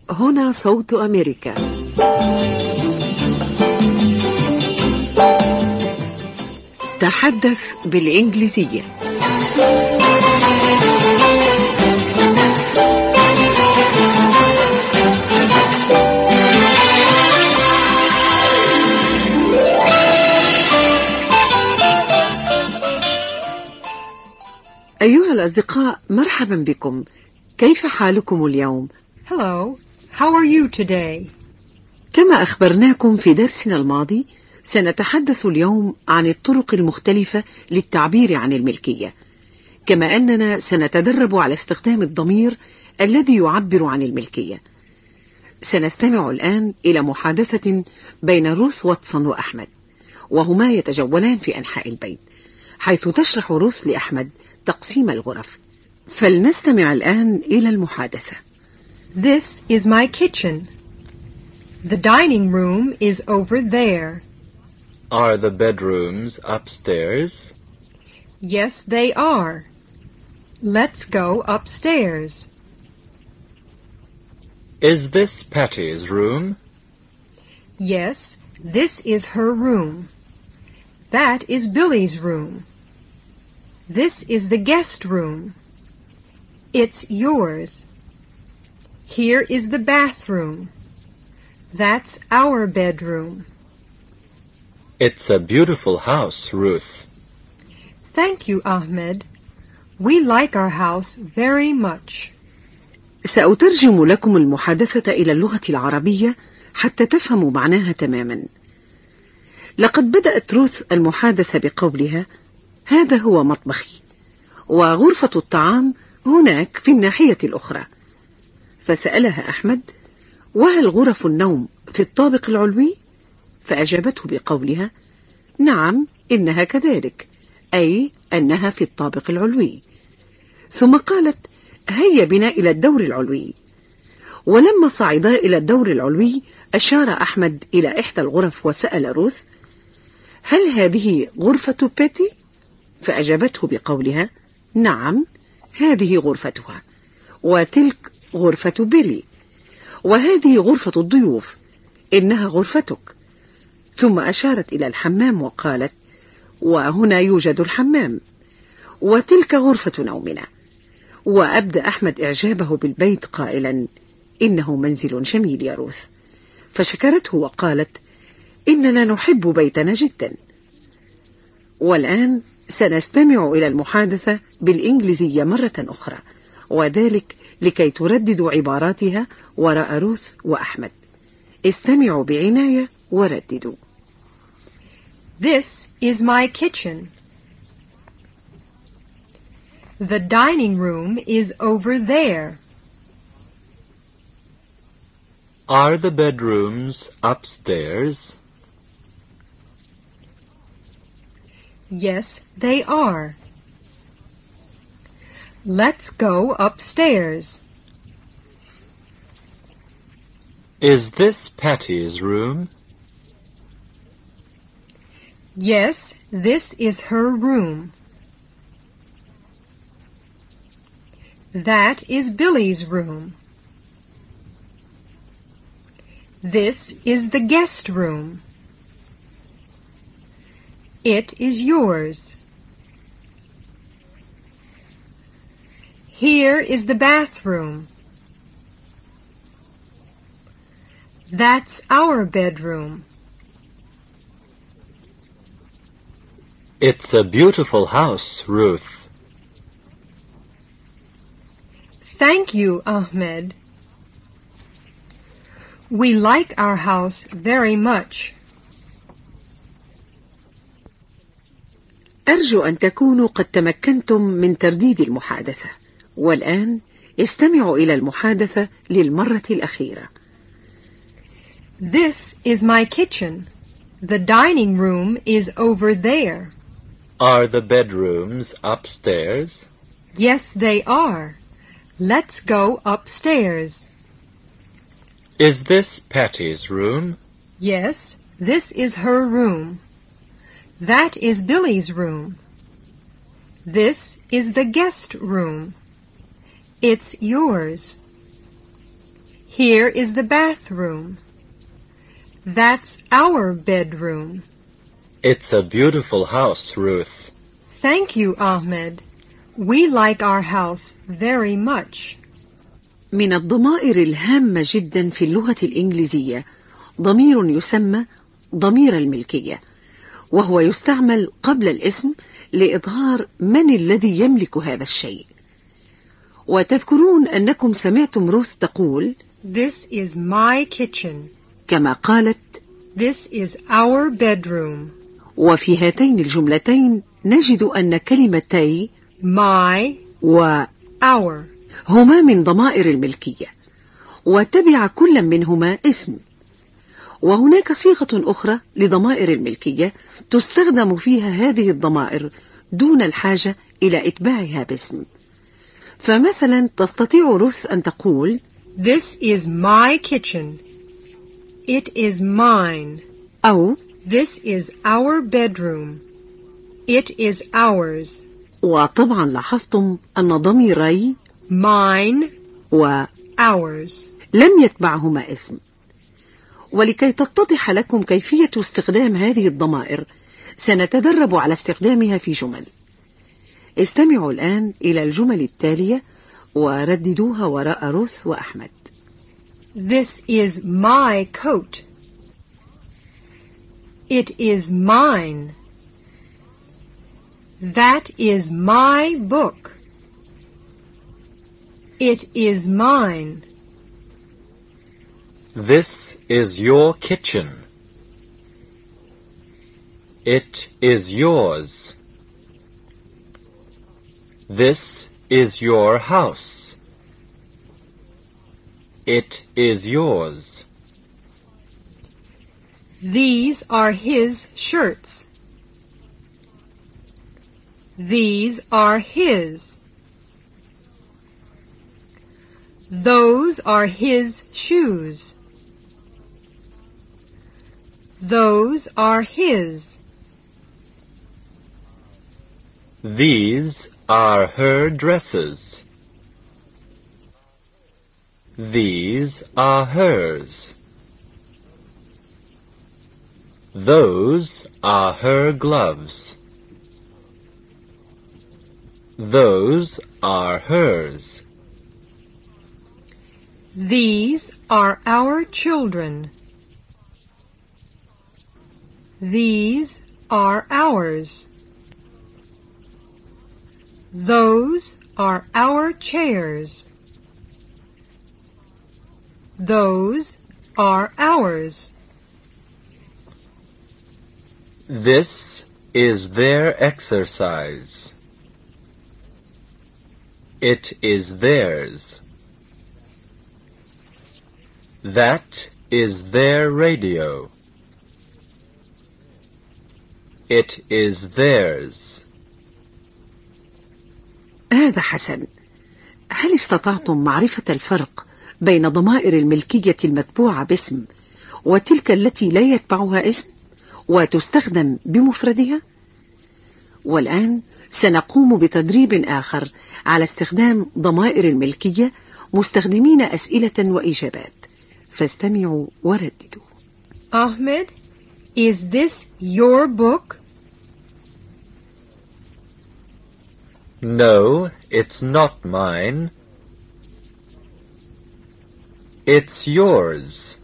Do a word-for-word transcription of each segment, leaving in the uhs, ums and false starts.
هنا صوت أمريكا. تحدث بالإنجليزية. أيها الأصدقاء، مرحبا بكم. كيف حالكم اليوم؟ Hello, how are you today? كما أخبرناكم في درسنا الماضي، سنتحدث اليوم عن الطرق المختلفة للتعبير عن الملكية، كما أننا سنتدرب على استخدام الضمير الذي يعبر عن الملكية. سنستمع الآن إلى محادثة بين روث واتسون وأحمد، وهما يتجولان في أنحاء البيت، حيث تشرح روث لأحمد تقسيم الغرف. فلنستمع الآن إلى المحادثة. This is my kitchen. The dining room is over there. Are the bedrooms upstairs? Yes, they are. Let's go upstairs. Is this Patty's room? Yes, this is her room. That is Billy's room. This is the guest room. It's yours. Here is the bathroom. That's our bedroom. It's a beautiful house, Ruth. Thank you, Ahmed. We like our house very much. سأترجم لكم المحادثة إلى اللغة العربية حتى تفهموا معناها تماما. لقد بدأت روث المحادثة بقولها: هذا هو مطبخي، وغرفة الطعام هناك في الناحية الأخرى. فسألها أحمد: وهل غرف النوم في الطابق العلوي؟ فأجابته بقولها: نعم، إنها كذلك، أي أنها في الطابق العلوي. ثم قالت: هيا بنا إلى الدور العلوي. ولما صعدا إلى الدور العلوي أشار أحمد إلى إحدى الغرف وسأل روث: هل هذه غرفة بيتي؟ فأجابته بقولها: نعم، هذه غرفتها، وتلك غرفة بيلي، وهذه غرفة الضيوف، إنها غرفتك. ثم أشارت إلى الحمام وقالت: وهنا يوجد الحمام، وتلك غرفة نومنا. وأبدأ أحمد إعجابه بالبيت قائلا: إنه منزل جميل يا روث. فشكرته وقالت: إننا نحب بيتنا جدا. والآن سنستمع إلى المحادثة بالإنجليزية مرة أخرى، وذلك لكي ترددوا عباراتها وراء روث وأحمد. استمعوا بعناية ورددوا. This is my kitchen. The dining room is over there. Are the bedrooms upstairs? Yes, they are. Let's go upstairs. Is this Patty's room? Yes, this is her room. That is Billy's room. This is the guest room. It is yours. Here is the bathroom. That's our bedroom. It's a beautiful house, Ruth. Thank you, Ahmed. We like our house very much. أرجو أن تكونوا قد تمكنتم من ترديد المحادثة. والآن استمعوا إلى المحادثة للمرة الأخيرة. This is my kitchen. The dining room is over there. Are the bedrooms upstairs? Yes, they are. Let's go upstairs. Is this Patty's room? Yes, this is her room. That is Billy's room. This is the guest room. It's yours. Here is the bathroom. That's our bedroom. It's a beautiful house, Ruth. Thank you, Ahmed. We like our house very much. من الضمائر الهامة جدا في اللغة الإنجليزية ضمير يسمى ضمير الملكية، وهو يستعمل قبل الاسم لإظهار من الذي يملك هذا الشيء. وتذكرون أنكم سمعتم روث تقول This is my kitchen. كما قالت This is our bedroom. وفي هاتين الجملتين نجد أن كلمتي My و our هما من ضمائر الملكية، وتبع كل منهما اسم. وهناك صيغة أخرى لضمائر الملكية تستخدم فيها هذه الضمائر دون الحاجة إلى إتباعها باسم. فمثلا تستطيع روث أن تقول This is my kitchen. It is mine. أو This is our bedroom. It is ours. وطبعا لاحظتم أن ضميري Mine و ours. لم يتبعهما اسم. ولكي تتضح لكم كيفية استخدام هذه الضمائر سنتدرب على استخدامها في جمل. استمعوا الآن إلى الجمل التالية ورددوها وراء روث وأحمد. This is my coat. It is mine. That is my book. It is mine. This is your kitchen. It is yours. This is your house. It is yours. These are his shirts. These are his. Those are his shoes. Those are his. These are her dresses. These are hers. Those are her gloves. Those are hers. These are our children. These are ours. Those are our chairs. Those are ours. This is their exercise. It is theirs. That is their radio. It is theirs. هذا حسن. هل استطعتم معرفة الفرق بين ضمائر الملكية المتبوعة باسم وتلك التي لا يتبعها اسم وتستخدم بمفردها؟ والآن سنقوم بتدريب آخر على استخدام ضمائر الملكية مستخدمين أسئلة وإجابات، فاستمعوا ورددوا. Ahmed, is this your book? No, it's not mine. It's yours.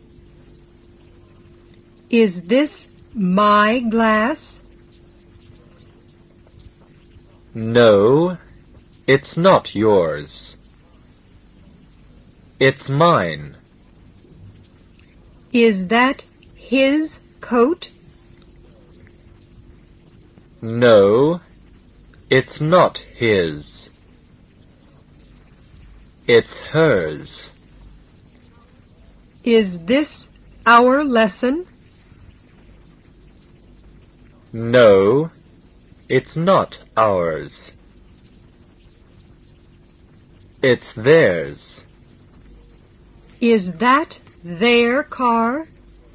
Is this my glass? No, it's not yours. It's mine. Is that his coat? No, it's not his. It's hers. Is this our lesson? No, it's not ours. It's theirs. Is that their car?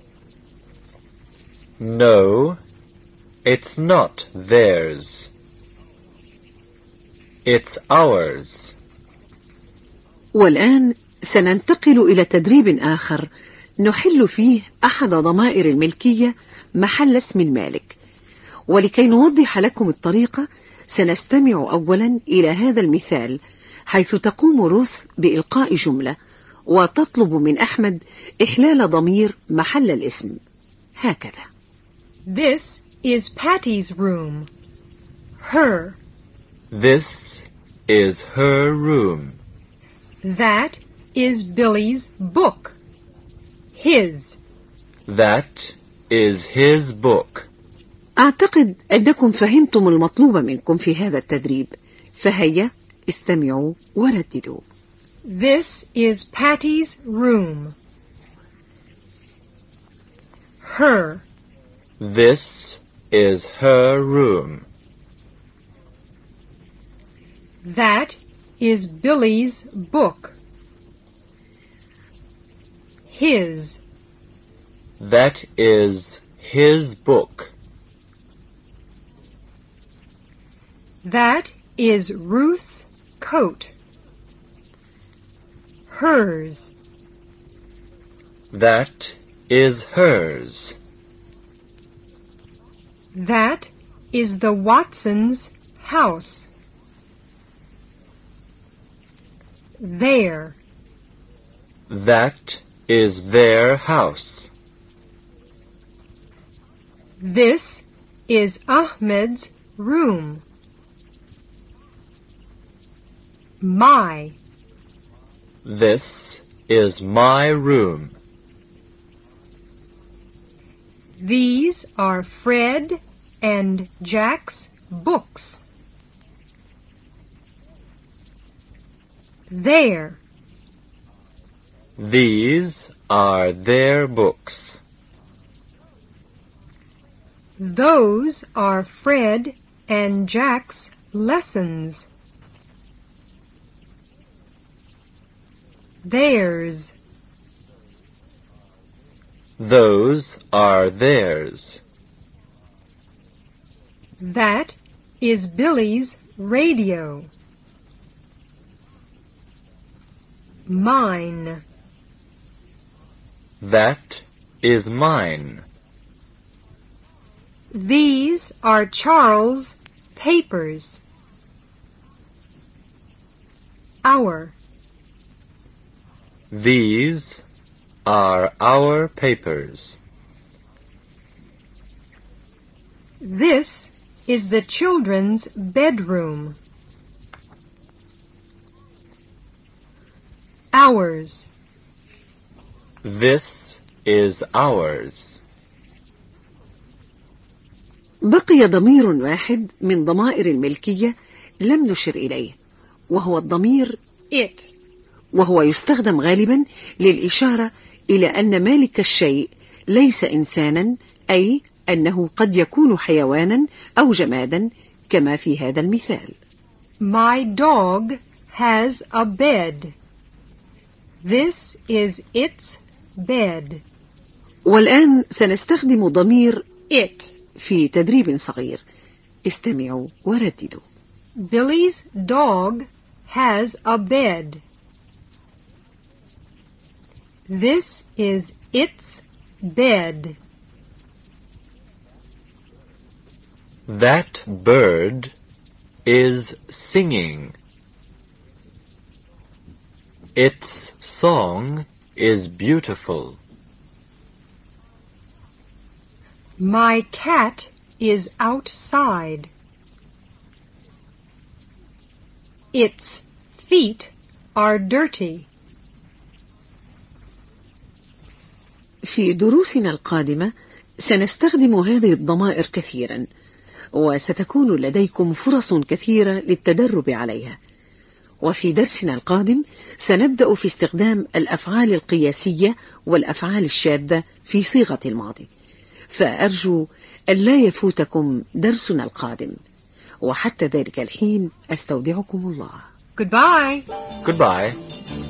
No, it's not theirs. It's ours. والآن سننتقل إلى تدريب آخر نحل فيه أحد ضمائر الملكية محل اسم المالك. ولكي نوضح لكم الطريقة سنستمع أولا إلى هذا المثال، حيث تقوم روث بإلقاء جملة وتطلب من أحمد إحلال ضمير محل الاسم هكذا: This is Patty's room. Her. This is her room. That is Billy's book. His. That is his book. أعتقد أنكم فهمتم المطلوب منكم في هذا التدريب، فهيا استمعوا ورددوا. This is Patty's room. Her. This is her room. That is Billy's book. His. That is his book. That is Ruth's coat. Hers. That is hers. That is the Watsons' house. There. That is their house. This is Ahmed's room. My. This is my room. These are Fred and Jack's books. There. These are their books. Those are Fred and Jack's lessons. Theirs. Those are theirs. That is Billy's radio. Mine. That is mine. These are Charles' papers. Our. These are our papers. This is the children's bedroom. Ours. This is ours. بقي ضمير واحد من ضمائر الملكية لم نشر إليه، وهو الضمير It. وهو يستخدم غالبا للإشارة إلى أن مالك الشيء ليس إنسانا، أي أنه قد يكون حيوانا أو جمادا كما في هذا المثال. My dog has a bed. This is its bed. والآن سنستخدم ضمير It. في تدريب صغير. استمعوا ورددوا. Billy's dog has a bed. This is its bed. That bird is singing. Its song is beautiful. My cat is outside. Its feet are dirty. في دروسنا القادمة سنستخدم هذه الضمائر كثيرا، وستكون لديكم فرص كثيرة للتدرب عليها. وفي درسنا القادم سنبدأ في استخدام الأفعال القياسية والأفعال الشاذة في صيغة الماضي، فأرجو أن لا يفوتكم درسنا القادم. وحتى ذلك الحين أستودعكم الله. Goodbye. Goodbye.